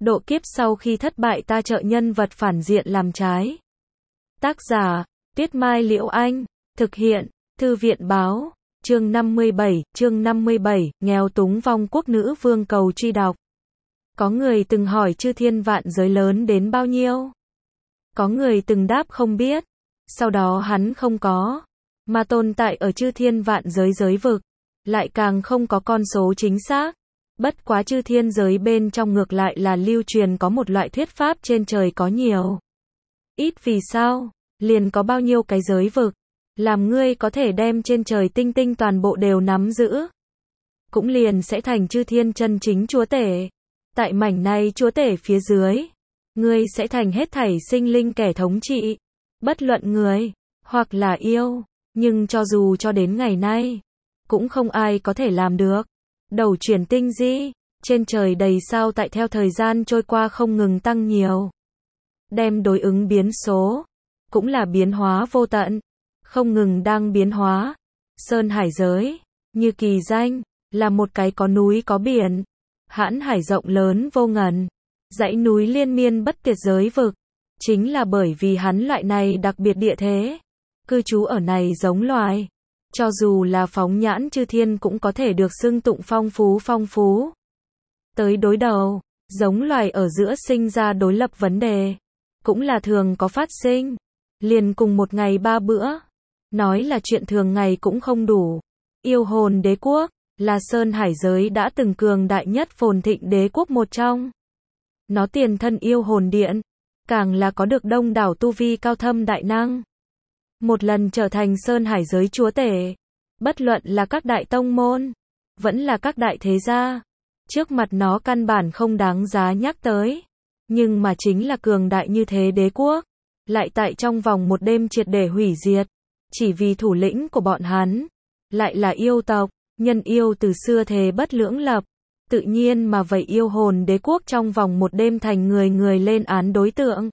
Độ kiếp sau khi thất bại ta trợ nhân vật phản diện làm trái. Tác giả, Tuyết Mai Liễu Anh. Thực hiện, Thư viện Báo. Chương 57, nghèo túng vong quốc nữ vương cầu truy đọc. Có người từng hỏi chư thiên vạn giới lớn đến bao nhiêu? Có người từng đáp không biết. Sau đó hắn không có. Mà tồn tại ở chư thiên vạn giới giới vực. Lại càng không có con số chính xác. Bất quá chư thiên giới bên trong ngược lại là lưu truyền có một loại thuyết pháp trên trời có nhiều. Ít vì sao? Liền có bao nhiêu cái giới vực. Làm ngươi có thể đem trên trời tinh tinh toàn bộ đều nắm giữ. Cũng liền sẽ thành chư thiên chân chính chúa tể. Tại mảnh này chúa tể phía dưới. Ngươi sẽ thành hết thảy sinh linh kẻ thống trị. Bất luận người, hoặc là yêu. Nhưng cho dù cho đến ngày nay, cũng không ai có thể làm được. Đầu chuyển tinh di, trên trời đầy sao tại theo thời gian trôi qua không ngừng tăng nhiều. Đem đối ứng biến số, cũng là biến hóa vô tận, không ngừng đang biến hóa. Sơn hải giới, như kỳ danh, là một cái có núi có biển. Hãn hải rộng lớn vô ngần, dãy núi liên miên bất tuyệt giới vực. Chính là bởi vì hắn loại này đặc biệt địa thế, cư trú ở này giống loài. Cho dù là phóng nhãn chư thiên cũng có thể được xưng tụng phong phú. Tới đối đầu, giống loài ở giữa sinh ra đối lập vấn đề. Cũng là thường có phát sinh. Liền cùng một ngày 3 bữa. Nói là chuyện thường ngày cũng không đủ. Yêu hồn đế quốc, là sơn hải giới đã từng cường đại nhất phồn thịnh đế quốc một trong. Nó tiền thân yêu hồn điện. Càng là có được đông đảo tu vi cao thâm đại năng. Một lần trở thành sơn hải giới chúa tể. Bất luận là các đại tông môn, vẫn là các đại thế gia. Trước mặt nó căn bản không đáng giá nhắc tới. Nhưng mà chính là cường đại như thế đế quốc. Lại tại trong vòng một đêm triệt để hủy diệt. Chỉ vì thủ lĩnh của bọn hắn. Lại là yêu tộc, nhân yêu từ xưa thề bất lưỡng lập. Tự nhiên mà vậy yêu hồn đế quốc trong vòng một đêm thành người lên án đối tượng.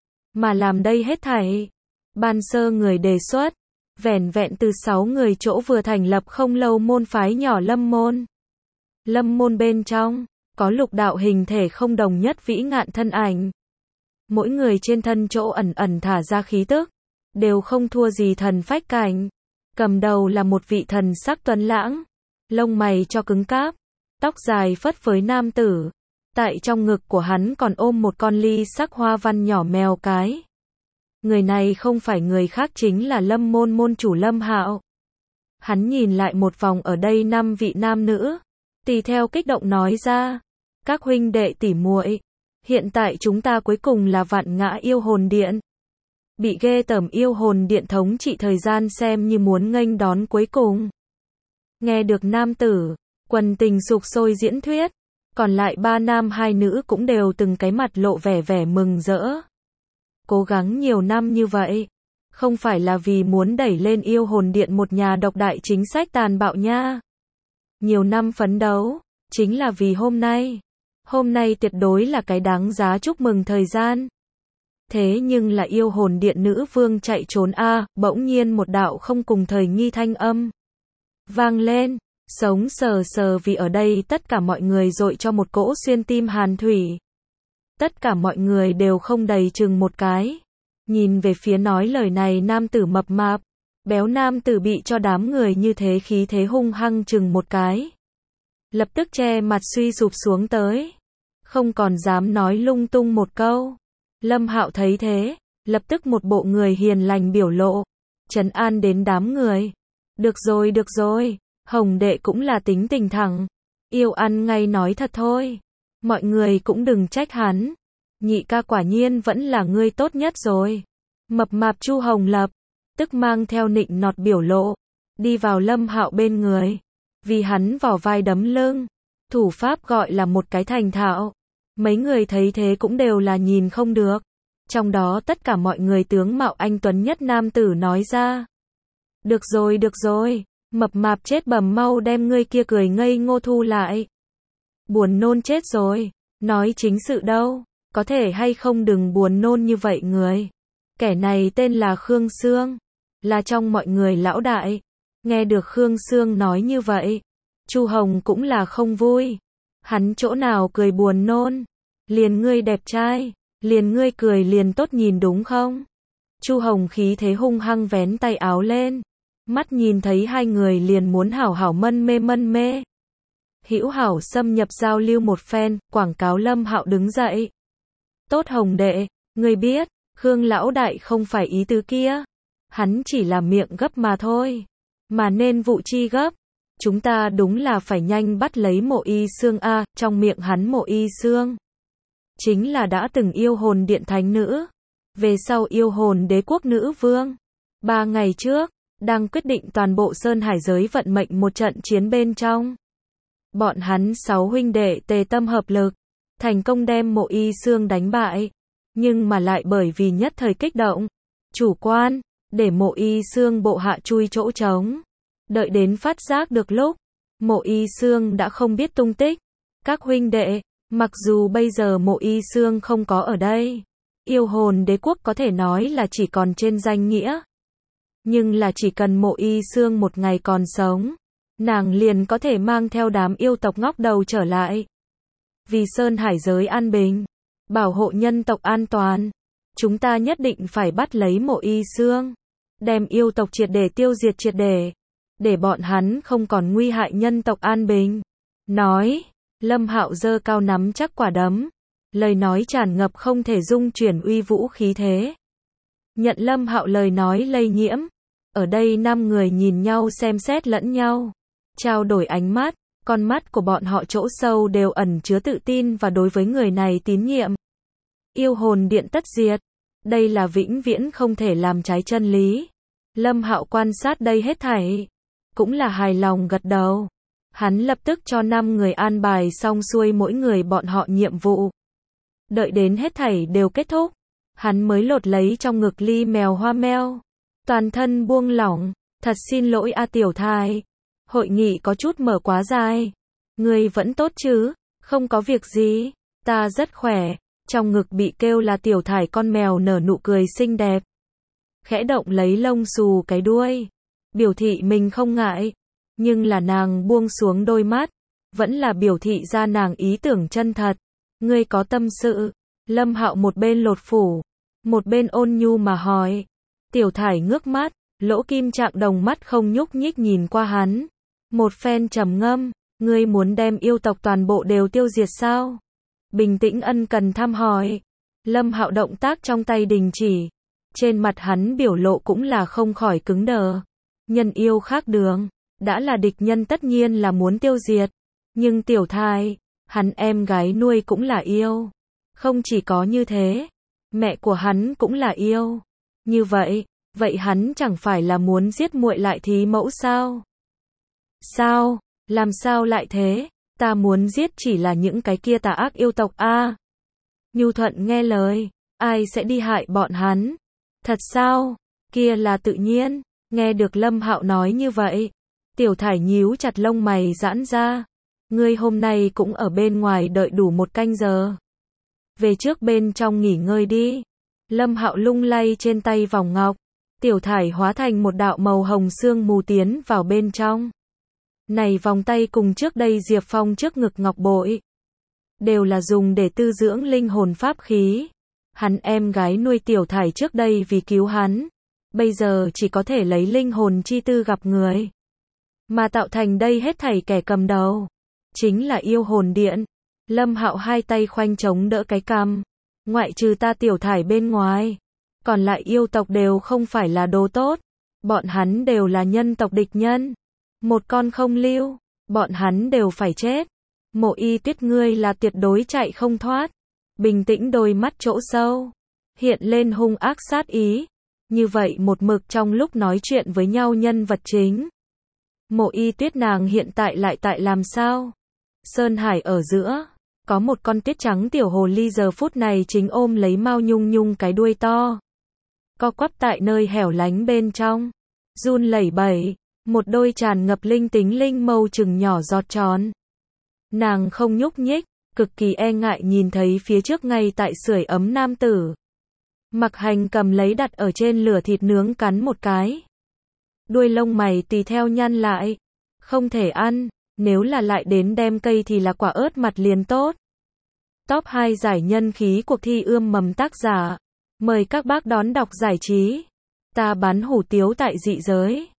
Mà làm đây hết thảy. Ban sơ người đề xuất, vẻn vẹn từ 6 người chỗ vừa thành lập không lâu môn phái nhỏ Lâm Môn. Lâm Môn bên trong, có lục đạo hình thể không đồng nhất vĩ ngạn thân ảnh. Mỗi người trên thân chỗ ẩn thả ra khí tức, đều không thua gì thần phách cảnh. Cầm đầu là một vị thần sắc tuấn lãng, lông mày cho cứng cáp, tóc dài phất phới nam tử. Tại trong ngực của hắn còn ôm một con ly sắc hoa văn nhỏ mèo cái. Người này không phải người khác chính là Lâm Môn môn chủ Lâm Hạo. Hắn nhìn lại một vòng ở đây 5 vị nam nữ, tùy theo kích động nói ra, các huynh đệ tỷ muội, hiện tại chúng ta cuối cùng là Vạn Ngã yêu hồn điện. Bị ghê tởm yêu hồn điện thống trị thời gian xem như muốn nghênh đón cuối cùng. Nghe được nam tử, quần tình sục sôi diễn thuyết, còn lại 3 nam 2 nữ cũng đều từng cái mặt lộ vẻ mừng rỡ. Cố gắng nhiều năm như vậy, không phải là vì muốn đẩy lên yêu hồn điện một nhà độc đại chính sách tàn bạo nha. Nhiều năm phấn đấu, chính là vì hôm nay. Hôm nay tuyệt đối là cái đáng giá chúc mừng thời gian. Thế nhưng là yêu hồn điện nữ vương chạy trốn bỗng nhiên một đạo không cùng thời nghi thanh âm vang lên, sống sờ vì ở đây tất cả mọi người dội cho một cỗ xuyên tim hàn thủy. Tất cả mọi người đều không đầy chừng một cái. Nhìn về phía nói lời này nam tử mập mạp. Béo nam tử bị cho đám người như thế khí thế hung hăng chừng một cái. Lập tức che mặt suy sụp xuống tới. Không còn dám nói lung tung một câu. Lâm Hạo thấy thế, lập tức một bộ người hiền lành biểu lộ. Trấn an đến đám người. Được rồi, Hồng đệ cũng là tính tình thẳng. Yêu ăn ngay nói thật thôi. Mọi người cũng đừng trách hắn. Nhị ca quả nhiên vẫn là ngươi tốt nhất rồi. Mập mạp Chu Hồng Lập, tức mang theo nịnh nọt biểu lộ, đi vào Lâm Hạo bên người. Vì hắn vỏ vai đấm lưng, thủ pháp gọi là một cái thành thạo. Mấy người thấy thế cũng đều là nhìn không được. Trong đó tất cả mọi người tướng mạo anh tuấn nhất nam tử nói ra. Được rồi, mập mạp chết bầm mau đem ngươi kia cười ngây ngô thu lại. Buồn nôn chết rồi, nói chính sự đâu, có thể hay không đừng buồn nôn như vậy người. Kẻ này tên là Khương Sương, là trong mọi người lão đại. Nghe được Khương Sương nói như vậy, Chu Hồng cũng là không vui. Hắn chỗ nào cười buồn nôn, Liền ngươi đẹp trai, liền ngươi cười liền tốt nhìn đúng không? Chu Hồng khí thế hung hăng vén tay áo lên, mắt nhìn thấy hai người liền muốn hảo hảo mân mê. Hữu hảo xâm nhập giao lưu một phen, quảng cáo Lâm Hạo đứng dậy. Tốt Hồng đệ, ngươi biết, Khương lão đại không phải ý tứ kia. Hắn chỉ là miệng gấp mà thôi. Mà nên vụ chi gấp. Chúng ta đúng là phải nhanh bắt lấy Mộ Y Xương a, trong miệng hắn Mộ Y Xương chính là đã từng yêu hồn điện thánh nữ, về sau yêu hồn đế quốc nữ vương. 3 ngày trước, đang quyết định toàn bộ Sơn Hải giới vận mệnh một trận chiến bên trong. Bọn hắn 6 huynh đệ tề tâm hợp lực, thành công đem Mộ Y Xương đánh bại, nhưng mà lại bởi vì nhất thời kích động, chủ quan, để Mộ Y Xương bộ hạ chui chỗ trống. Đợi đến phát giác được lúc, Mộ Y Xương đã không biết tung tích. Các huynh đệ, mặc dù bây giờ Mộ Y Xương không có ở đây, yêu hồn đế quốc có thể nói là chỉ còn trên danh nghĩa. Nhưng là chỉ cần Mộ Y Xương một ngày còn sống, nàng liền có thể mang theo đám yêu tộc ngóc đầu trở lại. Vì Sơn Hải giới an bình, bảo hộ nhân tộc an toàn, chúng ta nhất định phải bắt lấy Mộ Y Xương, đem yêu tộc triệt để tiêu diệt triệt để bọn hắn không còn nguy hại nhân tộc an bình. Nói, Lâm Hạo giơ cao nắm chắc quả đấm, lời nói tràn ngập không thể dung chuyển uy vũ khí thế. Nhận Lâm Hạo lời nói lây nhiễm, ở đây 5 người nhìn nhau xem xét lẫn nhau, trao đổi ánh mắt, con mắt của bọn họ chỗ sâu đều ẩn chứa tự tin và đối với người này tín nhiệm. Yêu hồn điện tất diệt, đây là vĩnh viễn không thể làm trái chân lý. Lâm Hạo quan sát đây hết thảy, cũng là hài lòng gật đầu. Hắn lập tức cho 5 người an bài xong xuôi mỗi người bọn họ nhiệm vụ. Đợi đến hết thảy đều kết thúc, hắn mới lột lấy trong ngực ly mèo hoa meo. Toàn thân buông lỏng, thật xin lỗi a tiểu thai. Hội nghị có chút mở quá dài. Ngươi vẫn tốt chứ? Không có việc gì, ta rất khỏe. Trong ngực bị kêu là tiểu thải con mèo nở nụ cười xinh đẹp. Khẽ động lấy lông xù cái đuôi, biểu thị mình không ngại. Nhưng là nàng buông xuống đôi mắt, vẫn là biểu thị ra nàng ý tưởng chân thật. Ngươi có tâm sự? Lâm Hạo một bên lột phủ, một bên ôn nhu mà hỏi. Tiểu thải ngước mắt, lỗ kim trạng đồng mắt không nhúc nhích nhìn qua hắn. Một phen trầm ngâm, ngươi muốn đem yêu tộc toàn bộ đều tiêu diệt sao? Bình tĩnh ân cần thăm hỏi. Lâm Hạo động tác trong tay đình chỉ. Trên mặt hắn biểu lộ cũng là không khỏi cứng đờ. Nhân yêu khác đường, đã là địch nhân tất nhiên là muốn tiêu diệt. Nhưng tiểu thai, hắn em gái nuôi cũng là yêu. Không chỉ có như thế, mẹ của hắn cũng là yêu. Như vậy hắn chẳng phải là muốn giết muội lại thí mẫu sao? Sao? Làm sao lại thế? Ta muốn giết chỉ là những cái kia tà ác yêu tộc a. Nhu Thuận nghe lời, ai sẽ đi hại bọn hắn? Thật sao? Kia là tự nhiên. Nghe được Lâm Hạo nói như vậy, tiểu thải nhíu chặt lông mày giãn ra. Ngươi hôm nay cũng ở bên ngoài đợi đủ 1 canh giờ. Về trước bên trong nghỉ ngơi đi. Lâm Hạo lung lay trên tay vòng ngọc, tiểu thải hóa thành một đạo màu hồng sương mù tiến vào bên trong. Này vòng tay cùng trước đây Diệp Phong trước ngực ngọc bội, đều là dùng để tư dưỡng linh hồn pháp khí. Hắn em gái nuôi tiểu thải trước đây vì cứu hắn, bây giờ chỉ có thể lấy linh hồn chi tư gặp người. Mà tạo thành đây hết thảy kẻ cầm đầu, chính là yêu hồn điện. Lâm Hạo hai tay khoanh chống đỡ cái cằm. Ngoại trừ ta tiểu thải bên ngoài, còn lại yêu tộc đều không phải là đồ tốt. Bọn hắn đều là nhân tộc địch nhân. Một con không lưu, bọn hắn đều phải chết. Mộ Y Tuyết ngươi là tuyệt đối chạy không thoát. Bình tĩnh đôi mắt chỗ sâu, hiện lên hung ác sát ý. Như vậy một mực trong lúc nói chuyện với nhau nhân vật chính. Mộ Y Tuyết nàng hiện tại lại tại làm sao? Sơn Hải ở giữa, có một con tuyết trắng tiểu hồ ly giờ phút này chính ôm lấy Mao Nhung Nhung cái đuôi to. Co quắp tại nơi hẻo lánh bên trong, run lẩy bẩy, một đôi tràn ngập linh tính linh mâu chừng nhỏ giọt tròn. Nàng không nhúc nhích, cực kỳ e ngại nhìn thấy phía trước ngay tại sưởi ấm nam tử. Mặc Hành cầm lấy đặt ở trên lửa thịt nướng cắn một cái. Đuôi lông mày tùy theo nhăn lại. Không thể ăn, nếu là lại đến đem cây thì là quả ớt mặt liền tốt. Top 2 giải nhân khí cuộc thi ươm mầm tác giả. Mời các bác đón đọc giải trí. Ta bán hủ tiếu tại dị giới.